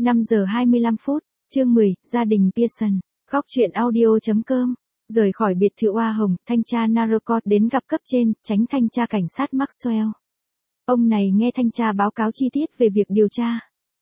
5 giờ 25 phút, chương 10, gia đình Pearson, góc truyện audio.com. Rời khỏi biệt thự hoa hồng, thanh tra Narcot đến gặp cấp trên, tránh thanh tra cảnh sát Maxwell. Ông này nghe thanh tra báo cáo chi tiết về việc điều tra.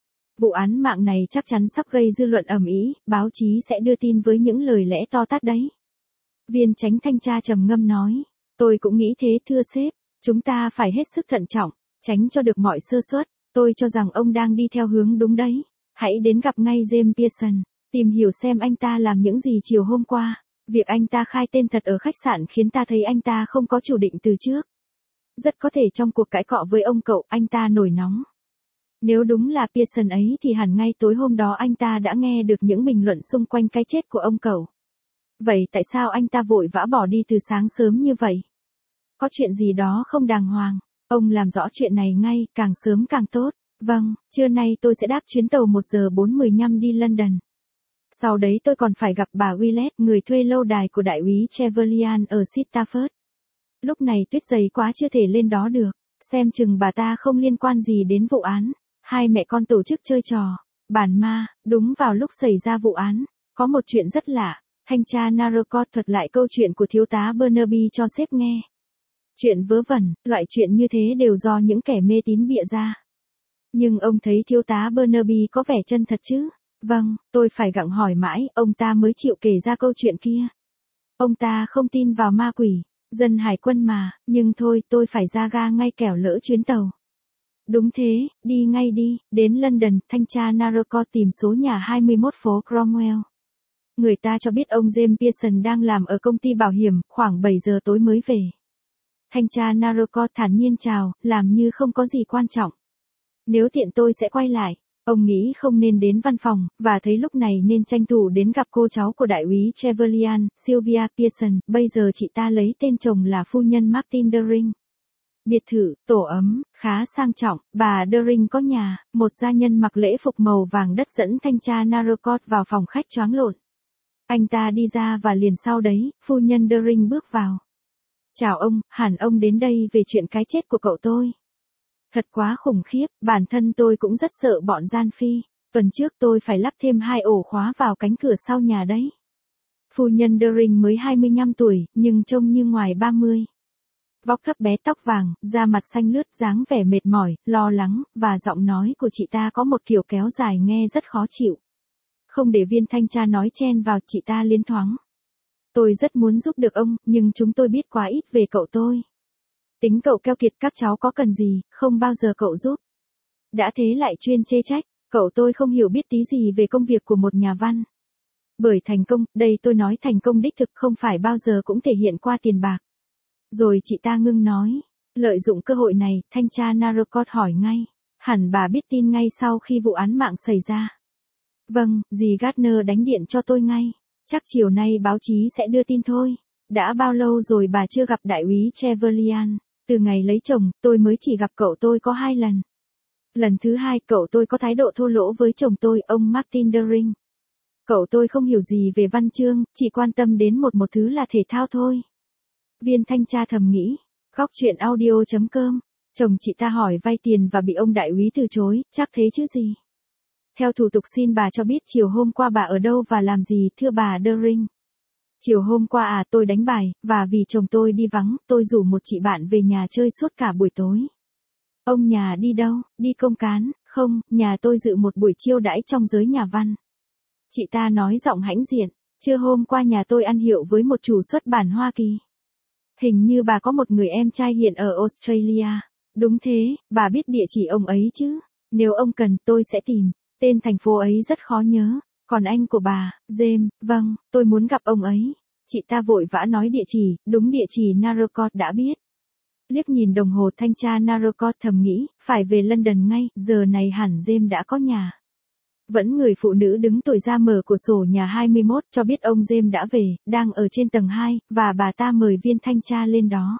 Vụ án mạng này chắc chắn sắp gây dư luận ầm ĩ, báo chí sẽ đưa tin với những lời lẽ to tát đấy. Viên chánh thanh tra trầm ngâm nói, tôi cũng nghĩ thế thưa sếp, chúng ta phải hết sức thận trọng, tránh cho được mọi sơ suất. Tôi cho rằng ông đang đi theo hướng đúng đấy. Hãy đến gặp ngay James Pearson, tìm hiểu xem anh ta làm những gì chiều hôm qua. Việc anh ta khai tên thật ở khách sạn khiến ta thấy anh ta không có chủ định từ trước. Rất có thể trong cuộc cãi cọ với ông cậu, anh ta nổi nóng. Nếu đúng là Pearson ấy thì hẳn ngay tối hôm đó anh ta đã nghe được những bình luận xung quanh cái chết của ông cậu. Vậy tại sao anh ta vội vã bỏ đi từ sáng sớm như vậy? Có chuyện gì đó không đàng hoàng. Ông làm rõ chuyện này ngay, càng sớm càng tốt. Vâng, trưa nay tôi sẽ đáp chuyến tàu 1 giờ 4:15 đi London. Sau đấy tôi còn phải gặp bà Willett, người thuê lâu đài của đại úy Trevelyan ở Stafford. Lúc này tuyết dày quá chưa thể lên đó được. Xem chừng bà ta không liên quan gì đến vụ án. Hai mẹ con tổ chức chơi trò bản ma, đúng vào lúc xảy ra vụ án. Có một chuyện rất lạ. Thanh tra Narcot thuật lại câu chuyện của thiếu tá Burnaby cho sếp nghe. Chuyện vớ vẩn, loại chuyện như thế đều do những kẻ mê tín bịa ra. Nhưng ông thấy thiếu tá Burnaby có vẻ chân thật chứ? Vâng, tôi phải gặng hỏi mãi, ông ta mới chịu kể ra câu chuyện kia. Ông ta không tin vào ma quỷ, dân hải quân mà, nhưng thôi tôi phải ra ga ngay kẻo lỡ chuyến tàu. Đúng thế, đi ngay đi, đến London, thanh tra Narcot tìm số nhà 21 phố Cromwell. Người ta cho biết ông James Pearson đang làm ở công ty bảo hiểm, khoảng 7 giờ tối mới về. Thanh tra Narcot thản nhiên chào, làm như không có gì quan trọng. Nếu tiện tôi sẽ quay lại. Ông nghĩ không nên đến văn phòng, và thấy lúc này nên tranh thủ đến gặp cô cháu của đại úy Trevelyan, Sylvia Pearson, bây giờ chị ta lấy tên chồng là phu nhân Martin Dering. Biệt thự, tổ ấm, khá sang trọng, bà Dering có nhà, một gia nhân mặc lễ phục màu vàng đất dẫn thanh tra Narcot vào phòng khách choáng lộn. Anh ta đi ra và liền sau đấy, phu nhân Dering bước vào. Chào ông, hẳn ông đến đây về chuyện cái chết của cậu tôi. Thật quá khủng khiếp, bản thân tôi cũng rất sợ bọn gian phi. Tuần trước tôi phải lắp thêm 2 ổ khóa vào cánh cửa sau nhà đấy. Phu nhân Dering mới 25 tuổi, nhưng trông như ngoài 30. Vóc thấp bé tóc vàng, da mặt xanh lướt, dáng vẻ mệt mỏi, lo lắng, và giọng nói của chị ta có một kiểu kéo dài nghe rất khó chịu. Không để viên thanh tra nói chen vào, chị ta liến thoáng. Tôi rất muốn giúp được ông, nhưng chúng tôi biết quá ít về cậu tôi. Tính cậu keo kiệt, các cháu có cần gì, không bao giờ cậu giúp. Đã thế lại chuyên chê trách, cậu tôi không hiểu biết tí gì về công việc của một nhà văn. Bởi thành công, đây tôi nói thành công đích thực không phải bao giờ cũng thể hiện qua tiền bạc. Rồi chị ta ngưng nói, lợi dụng cơ hội này, thanh tra Narcot hỏi ngay, hẳn bà biết tin ngay sau khi vụ án mạng xảy ra. Vâng, dì Gardner đánh điện cho tôi ngay, chắc chiều nay báo chí sẽ đưa tin thôi. Đã bao lâu rồi bà chưa gặp đại úy Trevelyan? Từ ngày lấy chồng, tôi mới chỉ gặp cậu tôi có 2 lần. Lần thứ 2, cậu tôi có thái độ thô lỗ với chồng tôi, ông Martin Dering. Cậu tôi không hiểu gì về văn chương, chỉ quan tâm đến một thứ là thể thao thôi. Viên thanh tra thầm nghĩ, góc truyện audio.com. Chồng chị ta hỏi vay tiền và bị ông đại úy từ chối, chắc thế chứ gì. Theo thủ tục xin bà cho biết chiều hôm qua bà ở đâu và làm gì, thưa bà Dering. Chiều hôm qua tôi đánh bài, và vì chồng tôi đi vắng, tôi rủ một chị bạn về nhà chơi suốt cả buổi tối. Ông nhà đi đâu, đi công cán? Không, nhà tôi dự một buổi chiêu đãi trong giới nhà văn. Chị ta nói giọng hãnh diện, trưa hôm qua nhà tôi ăn hiệu với một chủ xuất bản Hoa Kỳ. Hình như bà có một người em trai hiện ở Australia. Đúng thế, bà biết địa chỉ ông ấy chứ? Nếu ông cần, tôi sẽ tìm. Tên thành phố ấy rất khó nhớ. Còn anh của bà, James, vâng, tôi muốn gặp ông ấy. Chị ta vội vã nói địa chỉ, đúng địa chỉ Narcot đã biết. Liếc nhìn đồng hồ, thanh tra Narcot thầm nghĩ, phải về London ngay, giờ này hẳn James đã có nhà. Vẫn người phụ nữ đứng tuổi ra mở cửa sổ nhà 21 cho biết ông James đã về, đang ở trên tầng 2, và bà ta mời viên thanh tra lên đó.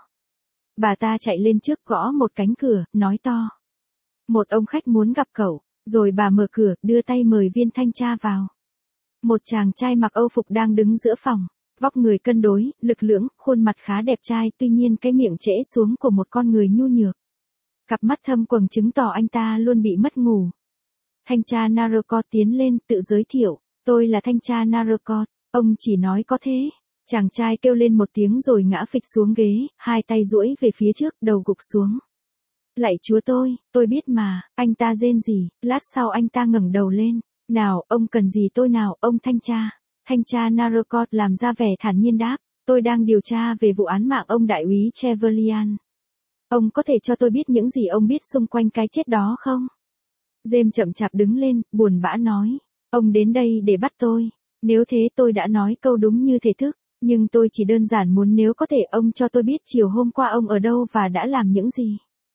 Bà ta chạy lên trước gõ một cánh cửa, nói to. Một ông khách muốn gặp cậu, rồi bà mở cửa, đưa tay mời viên thanh tra vào. Một chàng trai mặc Âu phục đang đứng giữa phòng, vóc người cân đối, lực lưỡng, khuôn mặt khá đẹp trai, tuy nhiên cái miệng trễ xuống của một con người nhu nhược. Cặp mắt thâm quầng chứng tỏ anh ta luôn bị mất ngủ. Thanh tra Narcot tiến lên tự giới thiệu, tôi là thanh tra Narcot. Ông chỉ nói có thế. Chàng trai kêu lên một tiếng rồi ngã phịch xuống ghế, hai tay duỗi về phía trước, đầu gục xuống. Lạy chúa tôi biết mà, anh ta rên rỉ, lát sau anh ta ngẩng đầu lên. Nào, ông cần gì tôi nào, ông thanh tra. Thanh tra Narcot làm ra vẻ thản nhiên đáp, tôi đang điều tra về vụ án mạng ông đại úy Trevelyan. Ông có thể cho tôi biết những gì ông biết xung quanh cái chết đó không? James chậm chạp đứng lên, buồn bã nói, ông đến đây để bắt tôi. Nếu thế tôi đã nói câu đúng như thể thức, nhưng tôi chỉ đơn giản muốn nếu có thể ông cho tôi biết chiều hôm qua ông ở đâu và đã làm những gì.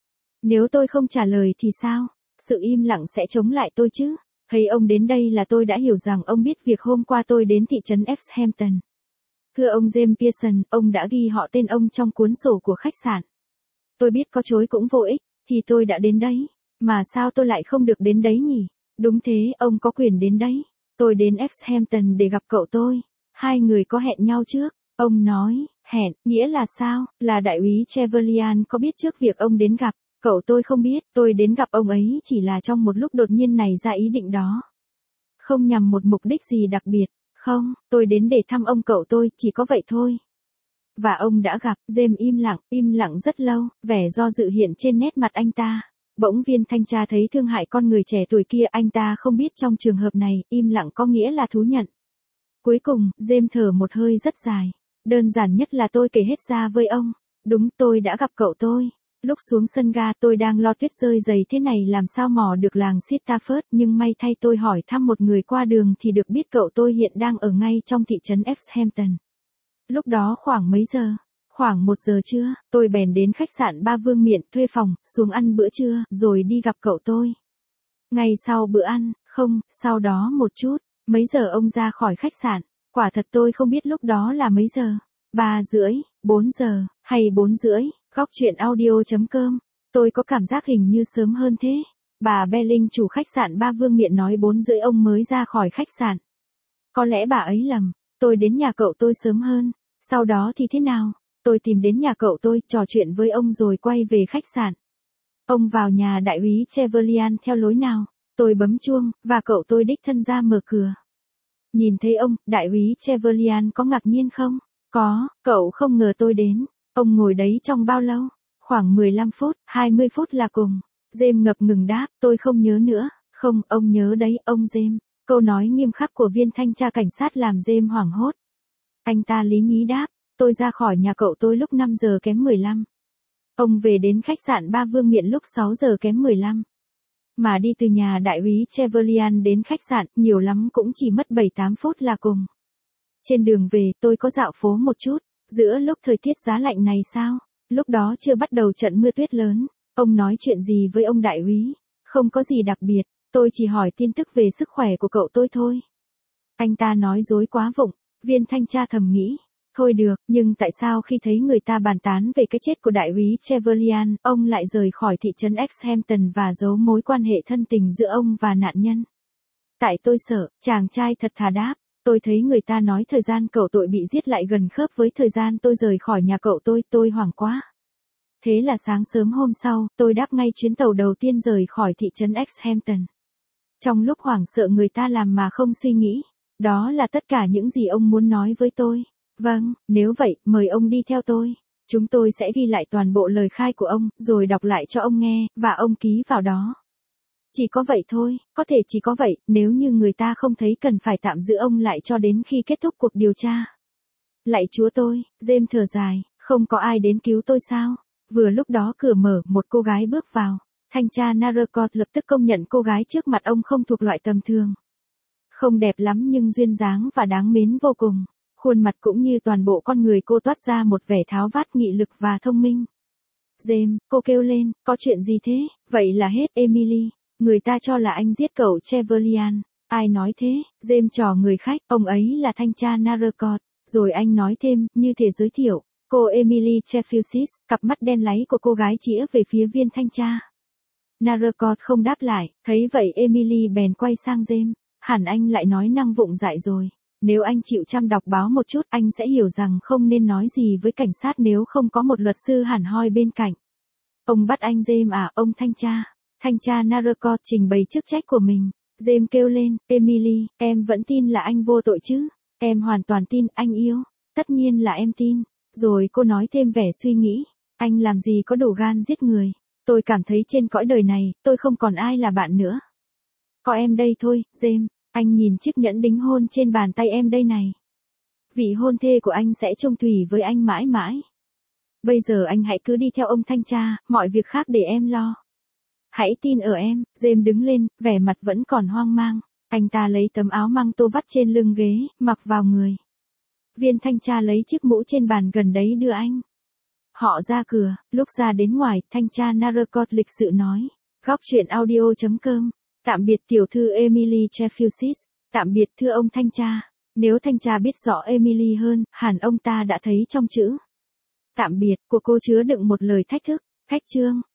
Nếu tôi không trả lời thì sao? Sự im lặng sẽ chống lại tôi chứ? Thấy ông đến đây là tôi đã hiểu rằng ông biết việc hôm qua tôi đến thị trấn Exhampton. Thưa ông James Pearson, ông đã ghi họ tên ông trong cuốn sổ của khách sạn. Tôi biết có chối cũng vô ích, thì tôi đã đến đấy. Mà sao tôi lại không được đến đấy nhỉ? Đúng thế, ông có quyền đến đấy. Tôi đến Exhampton để gặp cậu tôi. Hai người có hẹn nhau trước. Ông nói, hẹn, nghĩa là sao? Là đại úy Trevelyan có biết trước việc ông đến gặp. Cậu tôi không biết, tôi đến gặp ông ấy chỉ là trong một lúc đột nhiên nảy ra ý định đó. Không nhằm một mục đích gì đặc biệt. Không, tôi đến để thăm ông cậu tôi, chỉ có vậy thôi. Và ông đã gặp, James im lặng rất lâu, vẻ do dự hiện trên nét mặt anh ta. Bỗng viên thanh tra thấy thương hại con người trẻ tuổi kia, anh ta không biết trong trường hợp này, im lặng có nghĩa là thú nhận. Cuối cùng, James thở một hơi rất dài. Đơn giản nhất là tôi kể hết ra với ông. Đúng, tôi đã gặp cậu tôi. Lúc xuống sân ga tôi đang lo tuyết rơi dày thế này làm sao mò được làng Stafford, nhưng may thay tôi hỏi thăm một người qua đường thì được biết cậu tôi hiện đang ở ngay trong thị trấn Exhampton. Lúc đó khoảng mấy giờ? Khoảng 1 giờ trưa, tôi bèn đến khách sạn Ba Vương Miện thuê phòng, xuống ăn bữa trưa, rồi đi gặp cậu tôi. Ngay sau bữa ăn, không, sau đó một chút, mấy giờ ông ra khỏi khách sạn? Quả thật tôi không biết lúc đó là mấy giờ. 3:30, 4 giờ, hay 4:30, Góc truyện audio.com. Tôi có cảm giác hình như sớm hơn thế. Bà Belling chủ khách sạn Ba Vương Miện nói 4:30 ông mới ra khỏi khách sạn. Có lẽ bà ấy lầm, tôi đến nhà cậu tôi sớm hơn. Sau đó thì thế nào? Tôi tìm đến nhà cậu tôi, trò chuyện với ông rồi quay về khách sạn. Ông vào nhà đại úy Trevelyan theo lối nào? Tôi bấm chuông, và cậu tôi đích thân ra mở cửa. Nhìn thấy ông, đại úy Trevelyan có ngạc nhiên không? Có, cậu không ngờ tôi đến. Ông ngồi đấy trong bao lâu? Khoảng 15 phút, 20 phút là cùng. James ngập ngừng đáp, tôi không nhớ nữa. Không, ông nhớ đấy, ông James. Câu nói nghiêm khắc của viên thanh tra cảnh sát làm James hoảng hốt. Anh ta lý nhí đáp, tôi ra khỏi nhà cậu tôi lúc 5 giờ kém 15. Ông về đến khách sạn Ba Vương Miện lúc 6 giờ kém 15. Mà đi từ nhà đại úy Trevelyan đến khách sạn, nhiều lắm cũng chỉ mất 7-8 phút là cùng. Trên đường về, tôi có dạo phố một chút, giữa lúc thời tiết giá lạnh này sao? Lúc đó chưa bắt đầu trận mưa tuyết lớn. Ông nói chuyện gì với ông đại úy? Không có gì đặc biệt, tôi chỉ hỏi tin tức về sức khỏe của cậu tôi thôi. Anh ta nói dối quá vụng, viên thanh tra thầm nghĩ. Thôi được, nhưng tại sao khi thấy người ta bàn tán về cái chết của đại úy Trevelyan, ông lại rời khỏi thị trấn Exhampton và giấu mối quan hệ thân tình giữa ông và nạn nhân? Tại tôi sợ, chàng trai thật thà đáp. Tôi thấy người ta nói thời gian cậu tôi bị giết lại gần khớp với thời gian tôi rời khỏi nhà cậu tôi hoảng quá. Thế là sáng sớm hôm sau, tôi đáp ngay chuyến tàu đầu tiên rời khỏi thị trấn Exhampton. Trong lúc hoảng sợ người ta làm mà không suy nghĩ. Đó là tất cả những gì ông muốn nói với tôi. Vâng, nếu vậy, mời ông đi theo tôi. Chúng tôi sẽ ghi lại toàn bộ lời khai của ông, rồi đọc lại cho ông nghe, và ông ký vào đó. Chỉ có vậy thôi, có thể chỉ có vậy, nếu như người ta không thấy cần phải tạm giữ ông lại cho đến khi kết thúc cuộc điều tra. Lạy chúa tôi, James thở dài, không có ai đến cứu tôi sao? Vừa lúc đó cửa mở, một cô gái bước vào. Thanh tra Narcot lập tức công nhận cô gái trước mặt ông không thuộc loại tầm thường. Không đẹp lắm nhưng duyên dáng và đáng mến vô cùng. Khuôn mặt cũng như toàn bộ con người cô toát ra một vẻ tháo vát nghị lực và thông minh. James, cô kêu lên, có chuyện gì thế? Vậy là hết Emily. Người ta cho là anh giết cậu Trevelyan. Ai nói thế? James trò người khách, ông ấy là thanh tra Narcot. Rồi anh nói thêm, như thể giới thiệu. Cô Emily Sheffield, cặp mắt đen láy của cô gái chĩa về phía viên thanh tra. Narcot không đáp lại, thấy vậy Emily bèn quay sang James. Hẳn anh lại nói năng vụng dại rồi. Nếu anh chịu chăm đọc báo một chút, anh sẽ hiểu rằng không nên nói gì với cảnh sát nếu không có một luật sư hẳn hoi bên cạnh. Ông bắt anh James à, ông thanh tra. Thanh tra Narcot trình bày chức trách của mình. James kêu lên, Emily, em vẫn tin là anh vô tội chứ? Em hoàn toàn tin anh yêu. Tất nhiên là em tin. Rồi cô nói thêm vẻ suy nghĩ. Anh làm gì có đủ gan giết người. Tôi cảm thấy trên cõi đời này, tôi không còn ai là bạn nữa. Có em đây thôi, James. Anh nhìn chiếc nhẫn đính hôn trên bàn tay em đây này. Vị hôn thê của anh sẽ chung thủy với anh mãi mãi. Bây giờ anh hãy cứ đi theo ông thanh tra, mọi việc khác để em lo. Hãy tin ở em. James đứng lên, vẻ mặt vẫn còn hoang mang. Anh ta lấy tấm áo măng tô vắt trên lưng ghế, mặc vào người. Viên thanh tra lấy chiếc mũ trên bàn gần đấy đưa anh. Họ ra cửa, lúc ra đến ngoài, thanh tra Narcot lịch sự nói. Góc chuyện audio.com. Tạm biệt tiểu thư Emily Trefilsis. Tạm biệt thưa ông thanh tra. Nếu thanh tra biết rõ Emily hơn, hẳn ông ta đã thấy trong chữ tạm biệt của cô chứa đựng một lời thách thức. Khách trương.